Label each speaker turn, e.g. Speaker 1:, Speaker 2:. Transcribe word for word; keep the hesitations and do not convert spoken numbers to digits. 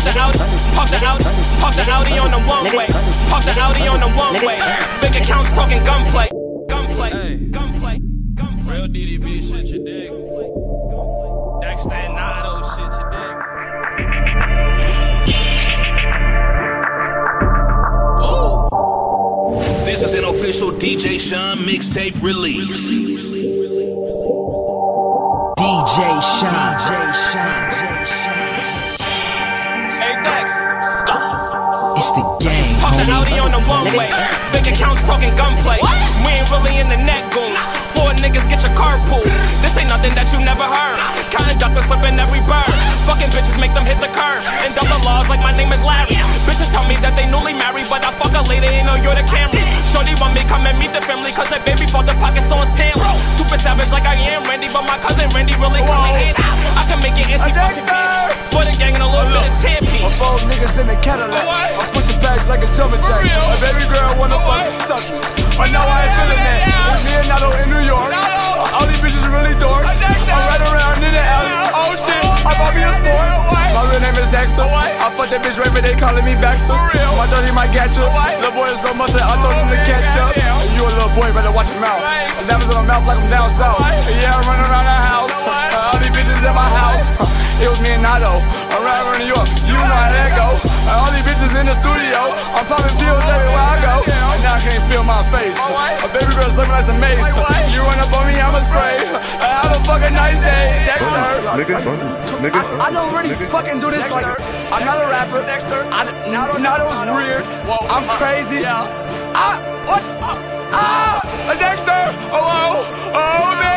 Speaker 1: Park the Audi, park the Audi, park the Audi on the one way. Park the Audi on the one way. Big accounts talking gunplay, gunplay, gunplay, gunplay.
Speaker 2: Real D D B shit, you dig? Dexter and Nado shit, you dig? Oh. This is an official D J Sean mixtape release.
Speaker 3: D J Sean, D J Sean.
Speaker 1: Hey Dex,
Speaker 3: It's the game.
Speaker 1: park the Audi on the one way. Big accounts talking gunplay. We ain't really in the net goons. Four niggas get your carpool. This ain't nothing that you never heard. Counting duckers flipping every bird. Fucking bitches make them hit the curb. And double laws like my name is Larry. Bitches tell me that they newly married, but I fuck a lady and know you're the Camry. Shorty want me come and meet the family, cause that baby fought the pockets on Stanley. Super savage like I am Randy, but my cousin Randy really call me in. I can make it anti-funky beats for the gang and a little bit of Tampy.
Speaker 4: I four niggas in the Cadillac. I'm pushing bags like a jumping jack. A baby girl wanna fuck suck me, but now I ain't feeling that. It's me and Nado in New York. All these bitches really dorks. I'm right around in the alley. Oh shit, I bought me a sport. My real name is Dexter. I fuck that bitch right, but they calling me Baxter. My dirty might get you. Little boy is so much that I told him to catch up. And you a little boy, better watch your mouth. And that was in my mouth like I'm down south. And yeah, I'm running around the house. All these bitches in my house. It was me and Nado. I'm right around New York. You know how that go. And all these bitches in the studio. I'm popping pills everywhere I go. And now I can't feel my face. A baby girl's looking like some mace. You run up on me, I'ma spray. Have a fucking nice day, Dexter. I, I don't really fucking do this like I'm not a rapper. I, Nado's weird. I'm crazy. I, what? Ah, Dexter. Oh, oh, oh, man.